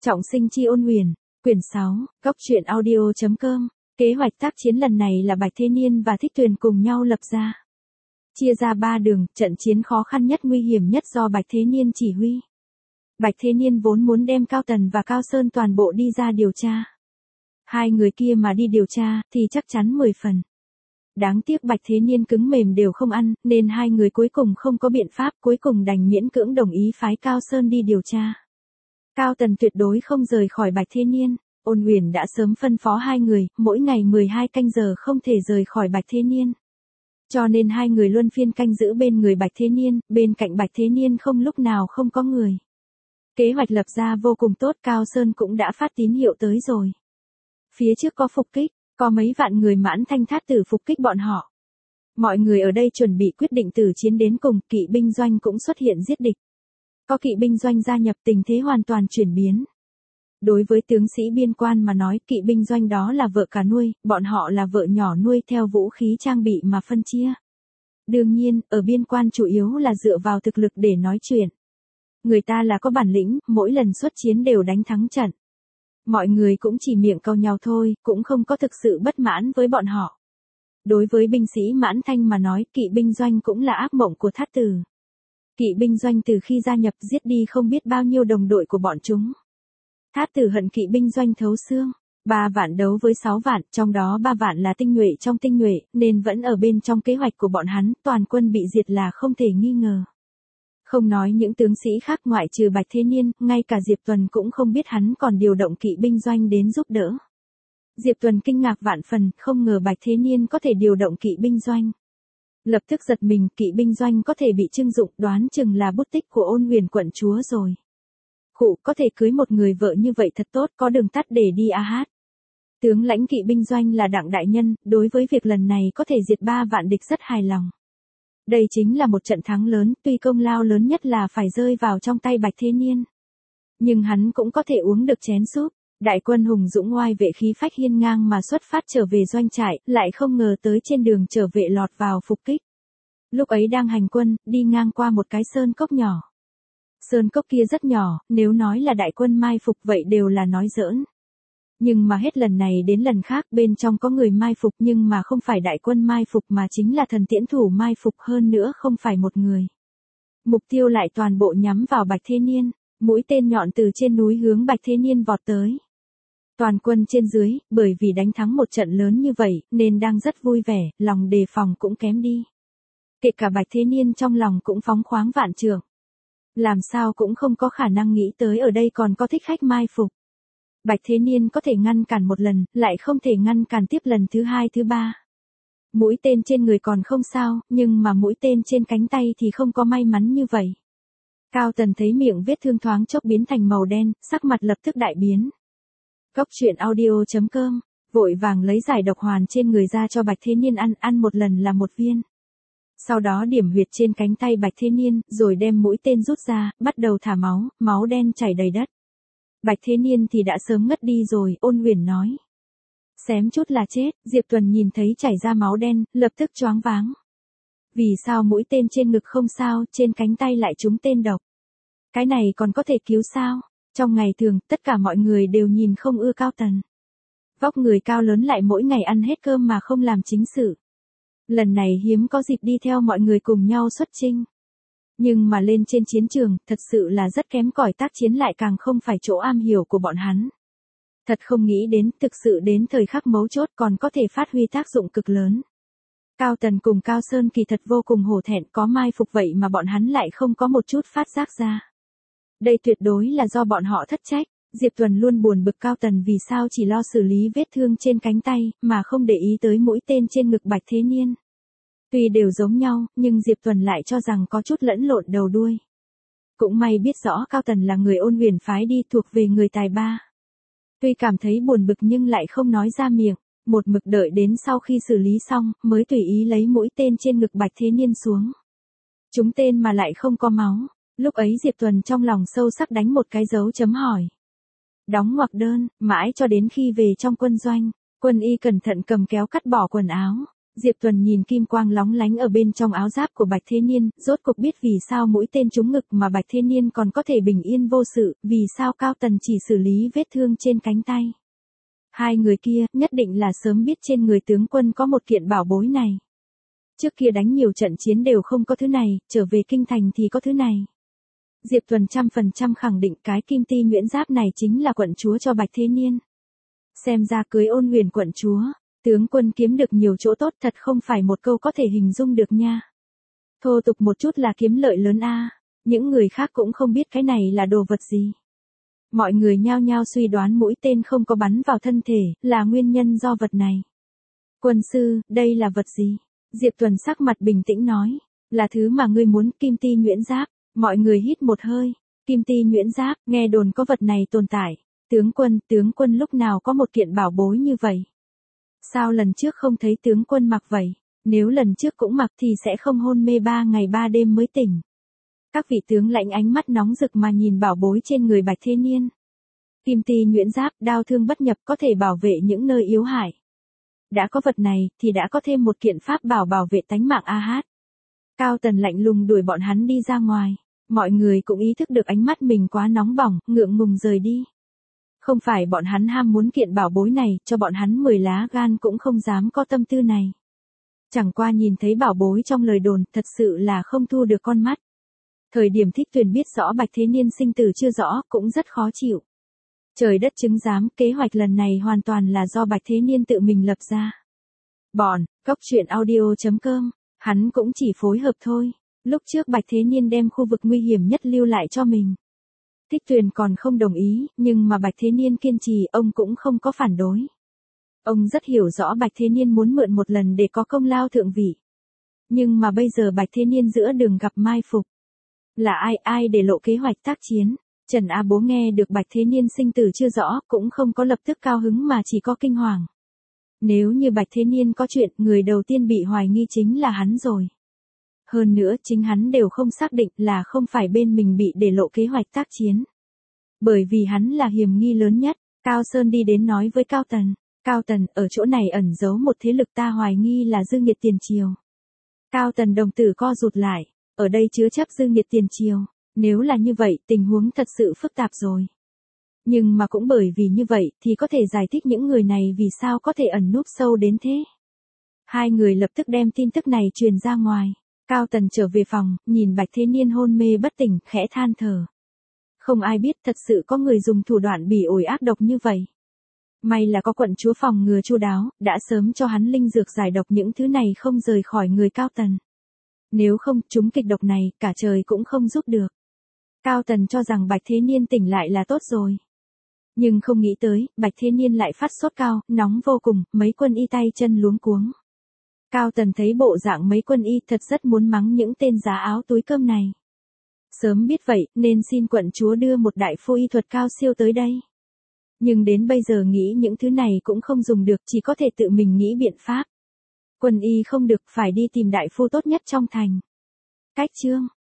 Trọng sinh chi ôn huyền, quyển 6, góc truyện audio.com. Kế hoạch tác chiến lần này là Bạch Thế Niên và Thích Tuyền cùng nhau lập ra. Chia ra 3 đường, trận chiến khó khăn nhất nguy hiểm nhất do Bạch Thế Niên chỉ huy. Bạch Thế Niên vốn muốn đem Cao Tần và Cao Sơn toàn bộ đi ra điều tra. Hai người kia mà đi điều tra thì chắc chắn 10 phần. Đáng tiếc Bạch Thế Niên cứng mềm đều không ăn, nên hai người cuối cùng không có biện pháp, cuối cùng đành miễn cưỡng đồng ý phái Cao Sơn đi điều tra. Cao Tần tuyệt đối không rời khỏi Bạch Thế Niên, Ôn Huyền đã sớm phân phó hai người, mỗi ngày 12 canh giờ không thể rời khỏi Bạch Thế Niên. Cho nên hai người luân phiên canh giữ bên người Bạch Thế Niên, bên cạnh Bạch Thế Niên không lúc nào không có người. Kế hoạch lập ra vô cùng tốt, Cao Sơn cũng đã phát tín hiệu tới rồi. Phía trước có phục kích, có mấy vạn người Mãn Thanh Thát Tử phục kích bọn họ. Mọi người ở đây chuẩn bị quyết định tử chiến đến cùng, kỵ binh doanh cũng xuất hiện giết địch. Có kỵ binh doanh gia nhập, tình thế hoàn toàn chuyển biến. Đối với tướng sĩ biên quan mà nói, kỵ binh doanh đó là vợ cả nuôi, bọn họ là vợ nhỏ nuôi theo vũ khí trang bị mà phân chia. Đương nhiên, ở biên quan chủ yếu là dựa vào thực lực để nói chuyện. Người ta là có bản lĩnh, mỗi lần xuất chiến đều đánh thắng trận. Mọi người cũng chỉ miệng cau nhau thôi, cũng không có thực sự bất mãn với bọn họ. Đối với binh sĩ Mãn Thanh mà nói, kỵ binh doanh cũng là ác mộng của Thát Tử. Kỵ binh doanh từ khi gia nhập giết đi không biết bao nhiêu đồng đội của bọn chúng. Thát Tử hận kỵ binh doanh thấu xương. 3 vạn đấu với 6 vạn, trong đó 3 vạn là tinh nhuệ trong tinh nhuệ, nên vẫn ở bên trong kế hoạch của bọn hắn, toàn quân bị diệt là không thể nghi ngờ. Không nói những tướng sĩ khác ngoại trừ Bạch Thế Niên, ngay cả Diệp Tuần cũng không biết hắn còn điều động kỵ binh doanh đến giúp đỡ. Diệp Tuần kinh ngạc vạn phần, không ngờ Bạch Thế Niên có thể điều động kỵ binh doanh. Lập tức giật mình, kỵ binh doanh có thể bị trưng dụng, đoán chừng là bút tích của Ôn Huyền quận chúa rồi. Khụ, có thể cưới một người vợ như vậy thật tốt, có đường tắt để đi a hát. Tướng lãnh kỵ binh doanh là Đặng đại nhân, đối với việc lần này có thể diệt 3 vạn địch rất hài lòng. Đây chính là một trận thắng lớn, tuy công lao lớn nhất là phải rơi vào trong tay Bạch Thế Niên. Nhưng hắn cũng có thể uống được chén súp. Đại quân hùng dũng oai vệ khí phách hiên ngang mà xuất phát trở về doanh trại, lại không ngờ tới trên đường trở về lọt vào phục kích. Lúc ấy đang hành quân, đi ngang qua một cái sơn cốc nhỏ. Sơn cốc kia rất nhỏ, nếu nói là đại quân mai phục vậy đều là nói giỡn. Nhưng mà hết lần này đến lần khác, bên trong có người mai phục, nhưng mà không phải đại quân mai phục mà chính là thần tiễn thủ mai phục, hơn nữa không phải một người. Mục tiêu lại toàn bộ nhắm vào Bạch Thế Niên, mũi tên nhọn từ trên núi hướng Bạch Thế Niên vọt tới. Toàn quân trên dưới, bởi vì đánh thắng một trận lớn như vậy, nên đang rất vui vẻ, lòng đề phòng cũng kém đi. Kể cả Bạch Thế Niên trong lòng cũng phóng khoáng vạn trượng. Làm sao cũng không có khả năng nghĩ tới ở đây còn có thích khách mai phục. Bạch Thế Niên có thể ngăn cản một lần, lại không thể ngăn cản tiếp lần thứ 2 thứ 3. Mũi tên trên người còn không sao, nhưng mà mũi tên trên cánh tay thì không có may mắn như vậy. Cao Tần thấy miệng vết thương thoáng chốc biến thành màu đen, sắc mặt lập tức đại biến. Góc truyện audio.com, vội vàng lấy giải độc hoàn trên người ra cho Bạch Thế Niên ăn một lần là 1 viên. Sau đó điểm huyệt trên cánh tay Bạch Thế Niên, rồi đem mũi tên rút ra, bắt đầu thả máu, máu đen chảy đầy đất. Bạch Thế Niên thì đã sớm ngất đi rồi, Ôn Huyền nói. Xém chút là chết, Diệp Tuần nhìn thấy chảy ra máu đen, lập tức choáng váng. Vì sao mũi tên trên ngực không sao, trên cánh tay lại trúng tên độc? Cái này còn có thể cứu sao? Trong ngày thường, tất cả mọi người đều nhìn không ưa Cao Tần. Vóc người cao lớn lại mỗi ngày ăn hết cơm mà không làm chính sự. Lần này hiếm có dịp đi theo mọi người cùng nhau xuất chinh. Nhưng mà lên trên chiến trường, thật sự là rất kém cỏi, tác chiến lại càng không phải chỗ am hiểu của bọn hắn. Thật không nghĩ đến, thực sự đến thời khắc mấu chốt còn có thể phát huy tác dụng cực lớn. Cao Tần cùng Cao Sơn kỳ thật vô cùng hổ thẹn, có mai phục vậy mà bọn hắn lại không có một chút phát giác ra. Đây tuyệt đối là do bọn họ thất trách. Diệp Tuần luôn buồn bực Cao Tần vì sao chỉ lo xử lý vết thương trên cánh tay, mà không để ý tới mũi tên trên ngực Bạch Thế Niên. Tuy đều giống nhau, nhưng Diệp Tuần lại cho rằng có chút lẫn lộn đầu đuôi. Cũng may biết rõ Cao Tần là người Ôn Huyền phái đi, thuộc về người tài ba. Tuy cảm thấy buồn bực nhưng lại không nói ra miệng, một mực đợi đến sau khi xử lý xong, mới tùy ý lấy mũi tên trên ngực Bạch Thế Niên xuống. Trúng tên mà lại không có máu, lúc ấy Diệp Tuần trong lòng sâu sắc đánh một cái dấu chấm hỏi. Đóng ngoặc đơn, mãi cho đến khi về trong quân doanh, Quân Y cẩn thận cầm kéo cắt bỏ quần áo. Diệp Tuần nhìn kim quang lóng lánh ở bên trong áo giáp của Bạch Thế Niên, rốt cục biết vì sao mũi tên trúng ngực mà Bạch Thế Niên còn có thể bình yên vô sự, vì sao Cao Tần chỉ xử lý vết thương trên cánh tay. Hai người kia nhất định là sớm biết trên người tướng quân có một kiện bảo bối này. Trước kia đánh nhiều trận chiến đều không có thứ này, trở về kinh thành thì có thứ này. Diệp Tuần 100% khẳng định cái kim ti nhuyễn giáp này chính là quận chúa cho Bạch Thế Niên. Xem ra cưới Ôn Huyền quận chúa, tướng quân kiếm được nhiều chỗ tốt thật không phải một câu có thể hình dung được nha. Thô tục một chút là kiếm lợi lớn a. Những người khác cũng không biết cái này là đồ vật gì. Mọi người nhao nhao suy đoán mũi tên không có bắn vào thân thể, là nguyên nhân do vật này. Quân sư, đây là vật gì? Diệp Tuần sắc mặt bình tĩnh nói, là thứ mà ngươi muốn, kim ti nhuyễn giáp. Mọi người hít một hơi, kim ti nhuyễn giáp, nghe đồn có vật này tồn tại. Tướng quân lúc nào có một kiện bảo bối như vậy? Sao lần trước không thấy tướng quân mặc vậy? Nếu lần trước cũng mặc thì sẽ không hôn mê 3 ngày 3 đêm mới tỉnh. Các vị tướng lãnh ánh mắt nóng rực mà nhìn bảo bối trên người Bạch Thế Niên. Kim ti nhuyễn giáp, đao thương bất nhập, có thể bảo vệ những nơi yếu hại. Đã có vật này, thì đã có thêm một kiện pháp bảo vệ tánh mạng a hát. Cao Tần lạnh lùng đuổi bọn hắn đi ra ngoài. Mọi người cũng ý thức được ánh mắt mình quá nóng bỏng, ngượng ngùng rời đi. Không phải bọn hắn ham muốn kiện bảo bối này, cho bọn hắn 10 lá gan cũng không dám có tâm tư này. Chẳng qua nhìn thấy bảo bối trong lời đồn, thật sự là không thu được con mắt. Thời điểm Thích Tuyền biết rõ Bạch Thế Niên sinh tử chưa rõ, cũng rất khó chịu. Trời đất chứng giám, kế hoạch lần này hoàn toàn là do Bạch Thế Niên tự mình lập ra. Góc truyện audio.com, hắn cũng chỉ phối hợp thôi. Lúc trước Bạch Thế Niên đem khu vực nguy hiểm nhất lưu lại cho mình. Thích Tuyền còn không đồng ý, nhưng mà Bạch Thế Niên kiên trì, ông cũng không có phản đối. Ông rất hiểu rõ Bạch Thế Niên muốn mượn một lần để có công lao thượng vị. Nhưng mà bây giờ Bạch Thế Niên giữa đường gặp mai phục. Là ai để lộ kế hoạch tác chiến? Trần A Bố nghe được Bạch Thế Niên sinh tử chưa rõ, cũng không có lập tức cao hứng mà chỉ có kinh hoàng. Nếu như Bạch Thế Niên có chuyện, người đầu tiên bị hoài nghi chính là hắn rồi. Hơn nữa chính hắn đều không xác định là không phải bên mình bị để lộ kế hoạch tác chiến. Bởi vì hắn là hiểm nghi lớn nhất. Cao Sơn đi đến nói với Cao Tần. Cao Tần, ở chỗ này ẩn giấu một thế lực ta hoài nghi là Dương Nghiệt Tiền Triều. Cao Tần đồng tử co rụt lại. Ở đây chứa chấp Dương Nghiệt Tiền Triều. Nếu là như vậy, tình huống thật sự phức tạp rồi. Nhưng mà cũng bởi vì như vậy, thì có thể giải thích những người này vì sao có thể ẩn núp sâu đến thế. Hai người lập tức đem tin tức này truyền ra ngoài. Cao Tần trở về phòng, nhìn Bạch Thế Niên hôn mê bất tỉnh, khẽ than thở. Không ai biết thật sự có người dùng thủ đoạn bỉ ổi ác độc như vậy. May là có quận chúa phòng ngừa chu đáo, đã sớm cho hắn linh dược giải độc, những thứ này không rời khỏi người Cao Tần. Nếu không, chúng kịch độc này, cả trời cũng không giúp được. Cao Tần cho rằng Bạch Thế Niên tỉnh lại là tốt rồi. Nhưng không nghĩ tới, Bạch Thế Niên lại phát sốt cao, nóng vô cùng, mấy quân y tay chân luống cuống. Cao Tần thấy bộ dạng mấy quân y thật rất muốn mắng những tên giá áo túi cơm này. Sớm biết vậy, nên xin quận chúa đưa một đại phu y thuật cao siêu tới đây. Nhưng đến bây giờ nghĩ những thứ này cũng không dùng được, chỉ có thể tự mình nghĩ biện pháp. Quân y không được, phải đi tìm đại phu tốt nhất trong thành. Cách chương